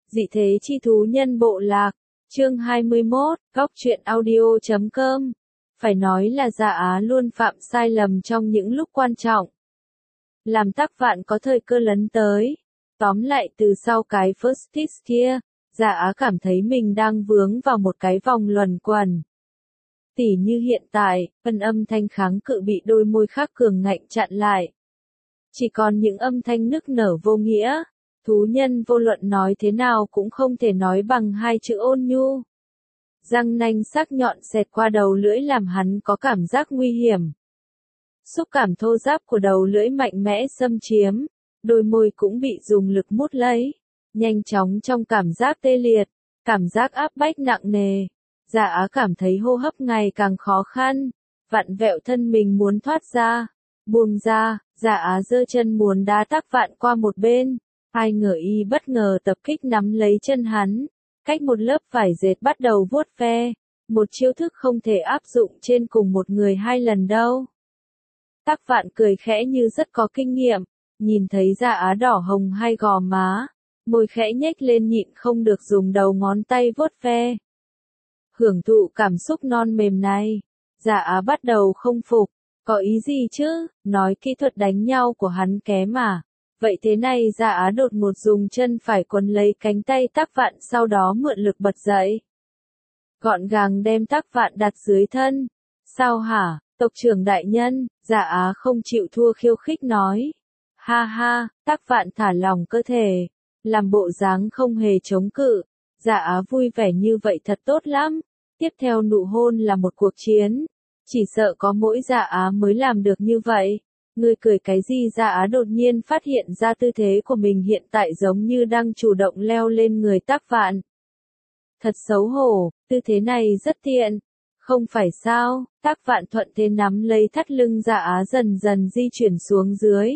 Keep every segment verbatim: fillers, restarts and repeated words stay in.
Dị thế chi thú nhân bộ lạc, chương hai mươi mốt, góc truyện audio chấm com. Phải nói là Dạ Á luôn phạm sai lầm trong những lúc quan trọng. Làm Tắc Vạn có thời cơ lấn tới. Tóm lại từ sau cái first kiss kia, Dạ Á cảm thấy mình đang vướng vào một cái vòng luẩn quẩn. Tỉ như hiện tại, phân âm thanh kháng cự bị đôi môi khác cường ngạnh chặn lại. Chỉ còn những âm thanh nức nở vô nghĩa. Thú nhân vô luận nói thế nào cũng không thể nói bằng hai chữ ôn nhu. Răng nanh sắc nhọn xẹt qua đầu lưỡi làm hắn có cảm giác nguy hiểm. Xúc cảm thô ráp của đầu lưỡi mạnh mẽ xâm chiếm, đôi môi cũng bị dùng lực mút lấy, nhanh chóng trong cảm giác tê liệt, cảm giác áp bách nặng nề. Dạ Á cảm thấy hô hấp ngày càng khó khăn, vặn vẹo thân mình muốn thoát ra, buông ra, Dạ Á giơ chân muốn đá Tắc Vạn qua một bên. Ai ngờ y bất ngờ tập kích nắm lấy chân hắn, cách một lớp vải dệt bắt đầu vuốt ve, một chiêu thức không thể áp dụng trên cùng một người hai lần đâu. Tắc Vạn cười khẽ như rất có kinh nghiệm, nhìn thấy Dạ Á đỏ hồng hai gò má, môi khẽ nhếch lên nhịn không được dùng đầu ngón tay vuốt ve. Hưởng thụ cảm xúc non mềm này, Dạ Á bắt đầu không phục, có ý gì chứ, nói kỹ thuật đánh nhau của hắn kém mà. Vậy thế này Dạ Á đột ngột dùng chân phải quấn lấy cánh tay Tắc Vạn sau đó mượn lực bật dậy. Gọn gàng đem Tắc Vạn đặt dưới thân. Sao hả, tộc trưởng đại nhân, Dạ Á không chịu thua khiêu khích nói. Ha ha, Tắc Vạn thả lỏng cơ thể, làm bộ dáng không hề chống cự. Dạ Á vui vẻ như vậy thật tốt lắm. Tiếp theo nụ hôn là một cuộc chiến. Chỉ sợ có mỗi Dạ Á mới làm được như vậy. Ngươi cười cái gì? Dạ Á đột nhiên phát hiện ra tư thế của mình hiện tại giống như đang chủ động leo lên người Tắc Vạn. Thật xấu hổ, tư thế này rất tiện. Không phải sao, Tắc Vạn thuận thế nắm lấy thắt lưng Dạ Á dần dần di chuyển xuống dưới.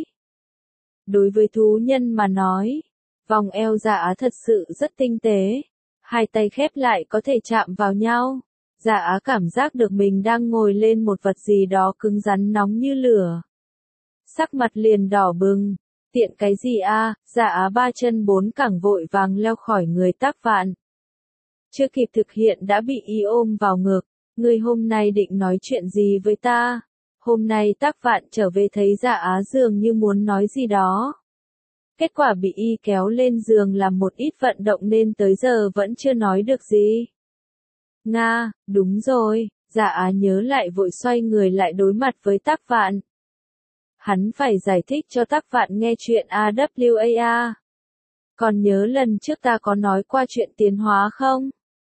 Đối với thú nhân mà nói, vòng eo Dạ Á thật sự rất tinh tế. Hai tay khép lại có thể chạm vào nhau. Dạ Á cảm giác được mình đang ngồi lên một vật gì đó cứng rắn nóng như lửa. Sắc mặt liền đỏ bừng, tiện cái gì a? Dạ Á ba chân bốn cẳng vội vàng leo khỏi người Tắc Vạn. Chưa kịp thực hiện đã bị y ôm vào ngực, ngươi hôm nay định nói chuyện gì với ta? Hôm nay Tắc Vạn trở về thấy Dạ Á dường như muốn nói gì đó. Kết quả bị y kéo lên giường làm một ít vận động nên tới giờ vẫn chưa nói được gì. Nga, đúng rồi, Dạ Á nhớ lại vội xoay người lại đối mặt với Tắc Vạn. Hắn phải giải thích cho Tắc Vạn nghe chuyện a vê a a. Còn nhớ lần trước ta có nói qua chuyện tiến hóa không?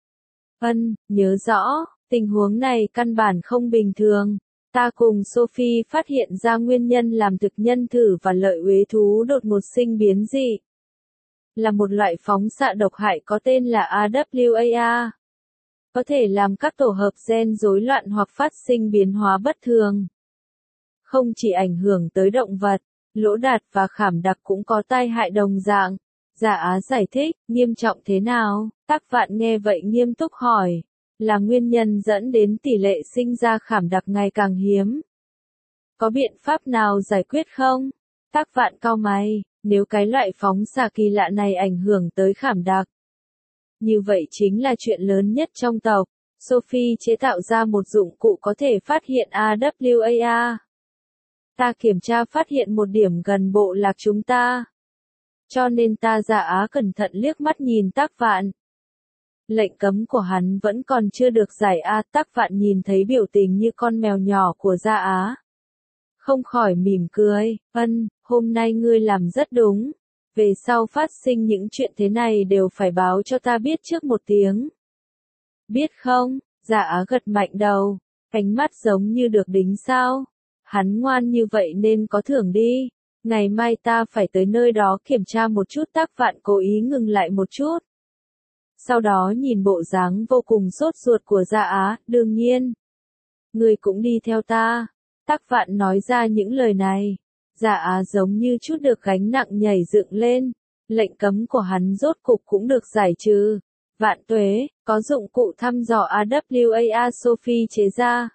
Ân, nhớ rõ, tình huống này căn bản không bình thường. Ta cùng Sophie phát hiện ra nguyên nhân làm thực nhân thử và lợi uế thú đột ngột sinh biến dị. Là một loại phóng xạ độc hại có tên là a vê a a. Có thể làm các tổ hợp gen rối loạn hoặc phát sinh biến hóa bất thường. Không chỉ ảnh hưởng tới động vật, lỗ đạt và khảm đặc cũng có tai hại đồng dạng. Dạ Á giải thích, nghiêm trọng thế nào? Tắc Vạn nghe vậy nghiêm túc hỏi. Là nguyên nhân dẫn đến tỷ lệ sinh ra khảm đặc ngày càng hiếm. Có biện pháp nào giải quyết không? Tắc Vạn cau mày, nếu cái loại phóng xạ kỳ lạ này ảnh hưởng tới khảm đặc. Như vậy chính là chuyện lớn nhất trong tộc. Sophie chế tạo ra một dụng cụ có thể phát hiện a vê a a. Ta kiểm tra phát hiện một điểm gần bộ lạc chúng ta. Cho nên ta Dạ Á cẩn thận liếc mắt nhìn Tắc Vạn. Lệnh cấm của hắn vẫn còn chưa được giải a. Tắc Vạn nhìn thấy biểu tình như con mèo nhỏ của Dạ Á. Không khỏi mỉm cười, ân, hôm nay ngươi làm rất đúng. Về sau phát sinh những chuyện thế này đều phải báo cho ta biết trước một tiếng. Biết không? Dạ Á gật mạnh đầu, ánh mắt giống như được đính sao. Hắn ngoan như vậy nên có thưởng đi. Ngày mai ta phải tới nơi đó kiểm tra một chút. Tắc Vạn cố ý ngừng lại một chút. Sau đó nhìn bộ dáng vô cùng sốt ruột của Dạ Á, đương nhiên. Ngươi cũng đi theo ta. Tắc Vạn nói ra những lời này. Dạ Á giống như chút được gánh nặng nhảy dựng lên. Lệnh cấm của hắn rốt cục cũng được giải trừ. Vạn tuế, có dụng cụ thăm dò a vê a a Sophie chế ra.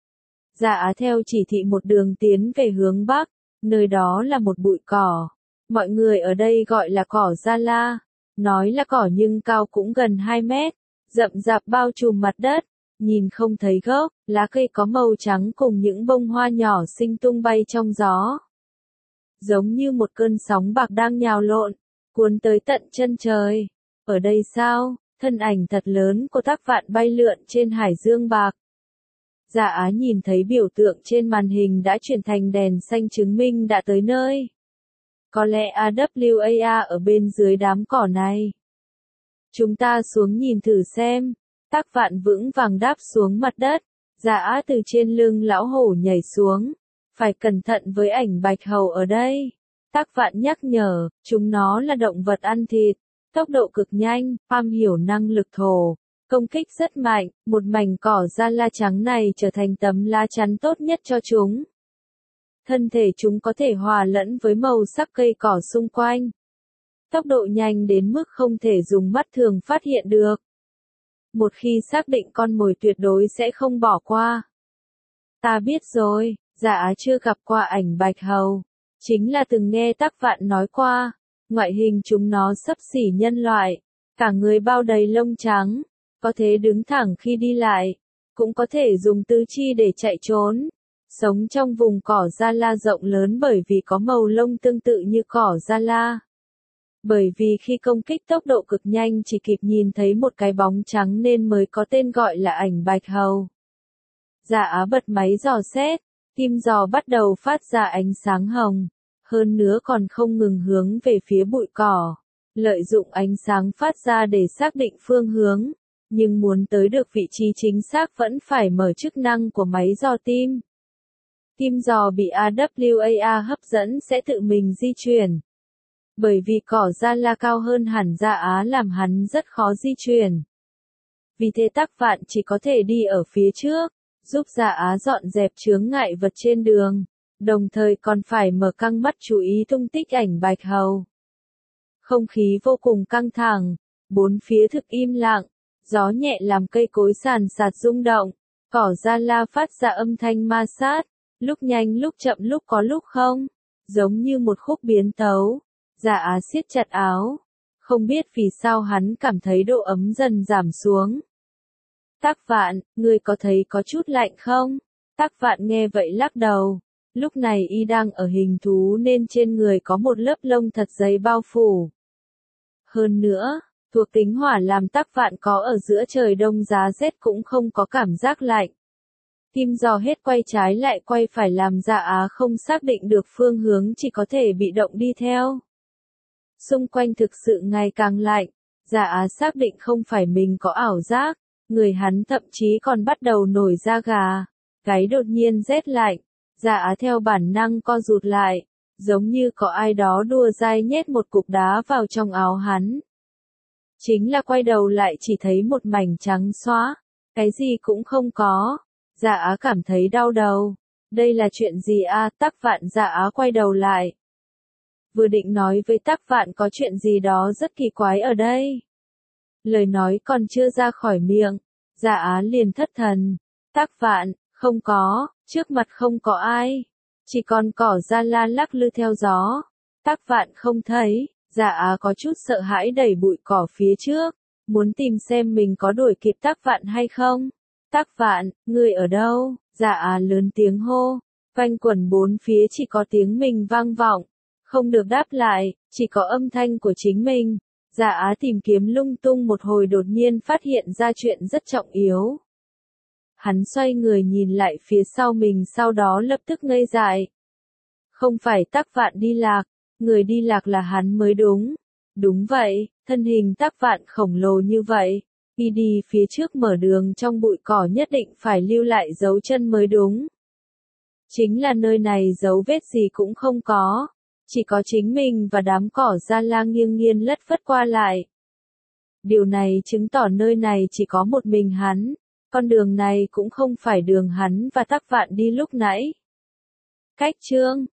Dạ Á theo chỉ thị một đường tiến về hướng Bắc, nơi đó là một bụi cỏ. Mọi người ở đây gọi là cỏ Gia La. Nói là cỏ nhưng cao cũng gần hai mét, rậm rạp bao trùm mặt đất, nhìn không thấy gốc, lá cây có màu trắng cùng những bông hoa nhỏ xinh tung bay trong gió. Giống như một cơn sóng bạc đang nhào lộn, cuốn tới tận chân trời. Ở đây sao, thân ảnh thật lớn của Tắc Vạn bay lượn trên hải dương bạc. Dạ Á nhìn thấy biểu tượng trên màn hình đã chuyển thành đèn xanh chứng minh đã tới nơi. Có lẽ a vê a ở bên dưới đám cỏ này. Chúng ta xuống nhìn thử xem. Tắc Vạn vững vàng đáp xuống mặt đất. Dạ Á từ trên lưng lão hổ nhảy xuống. Phải cẩn thận với ảnh bạch hầu ở đây. Tắc Vạn nhắc nhở, chúng nó là động vật ăn thịt. Tốc độ cực nhanh, am hiểu năng lực thổ. Công kích rất mạnh, một mảnh cỏ da la trắng này trở thành tấm lá chắn tốt nhất cho chúng. Thân thể chúng có thể hòa lẫn với màu sắc cây cỏ xung quanh. Tốc độ nhanh đến mức không thể dùng mắt thường phát hiện được. Một khi xác định con mồi tuyệt đối sẽ không bỏ qua. Ta biết rồi, Dạ Á chưa gặp qua ảnh bạch hầu. Chính là từng nghe Tắc Vạn nói qua. Ngoại hình chúng nó xấp xỉ nhân loại. Cả người bao đầy lông trắng. Có thể đứng thẳng khi đi lại. Cũng có thể dùng tứ chi để chạy trốn. Sống trong vùng cỏ da la rộng lớn bởi vì có màu lông tương tự như cỏ da la. Bởi vì khi công kích tốc độ cực nhanh chỉ kịp nhìn thấy một cái bóng trắng nên mới có tên gọi là ảnh bạch hầu. Dạ Á bật máy dò xét, tim dò bắt đầu phát ra ánh sáng hồng, hơn nữa còn không ngừng hướng về phía bụi cỏ, lợi dụng ánh sáng phát ra để xác định phương hướng, nhưng muốn tới được vị trí chính xác vẫn phải mở chức năng của máy dò tim. Tim dò bị a vê a hấp dẫn sẽ tự mình di chuyển. Bởi vì cỏ da la cao hơn hẳn Dạ Á làm hắn rất khó di chuyển. Vì thế Tắc Vạn chỉ có thể đi ở phía trước, giúp Dạ Á dọn dẹp chướng ngại vật trên đường, đồng thời còn phải mở căng mắt chú ý tung tích ảnh bạch hầu. Không khí vô cùng căng thẳng, bốn phía thực im lặng, gió nhẹ làm cây cối sàn sạt rung động, cỏ da la phát ra âm thanh ma sát, lúc nhanh lúc chậm lúc có lúc không, giống như một khúc biến tấu. Dạ Á siết chặt áo, không biết vì sao hắn cảm thấy độ ấm dần giảm xuống. Tắc Vạn, ngươi có thấy có chút lạnh không? Tắc Vạn nghe vậy lắc đầu, lúc này y đang ở hình thú nên trên người có một lớp lông thật dày bao phủ. Hơn nữa, thuộc tính hỏa làm Tắc Vạn có ở giữa trời đông giá rét cũng không có cảm giác lạnh. Tim dò hết quay trái lại quay phải làm Dạ Á không xác định được phương hướng chỉ có thể bị động đi theo. Xung quanh thực sự ngày càng lạnh, Dạ Á xác định không phải mình có ảo giác, người hắn thậm chí còn bắt đầu nổi da gà, gáy đột nhiên rét lạnh, Dạ Á theo bản năng co rụt lại, giống như có ai đó đùa dai nhét một cục đá vào trong áo hắn. Chính là quay đầu lại chỉ thấy một mảnh trắng xóa, cái gì cũng không có, Dạ Á cảm thấy đau đầu, đây là chuyện gì a? Tắc Vạn Dạ Á quay đầu lại. Vừa định nói với Tắc Vạn có chuyện gì đó rất kỳ quái ở đây. Lời nói còn chưa ra khỏi miệng, Dạ Á liền thất thần. Tắc Vạn, không có, trước mặt không có ai. Chỉ còn cỏ da la lắc lư theo gió. Tắc Vạn không thấy, Dạ Á có chút sợ hãi đẩy bụi cỏ phía trước, muốn tìm xem mình có đuổi kịp Tắc Vạn hay không. Tắc Vạn, ngươi ở đâu? Dạ Á lớn tiếng hô, quanh quẩn bốn phía chỉ có tiếng mình vang vọng. Không được đáp lại, chỉ có âm thanh của chính mình. Dạ Á tìm kiếm lung tung một hồi đột nhiên phát hiện ra chuyện rất trọng yếu. Hắn xoay người nhìn lại phía sau mình sau đó lập tức ngây dại. Không phải Tắc Vạn đi lạc, người đi lạc là hắn mới đúng. Đúng vậy, thân hình Tắc Vạn khổng lồ như vậy. Y đi phía trước mở đường trong bụi cỏ nhất định phải lưu lại dấu chân mới đúng. Chính là nơi này dấu vết gì cũng không có. Chỉ có chính mình và đám cỏ da la nghiêng nghiêng lất phất qua lại. Điều này chứng tỏ nơi này chỉ có một mình hắn, con đường này cũng không phải đường hắn và Tắc Vạn đi lúc nãy. Cách chương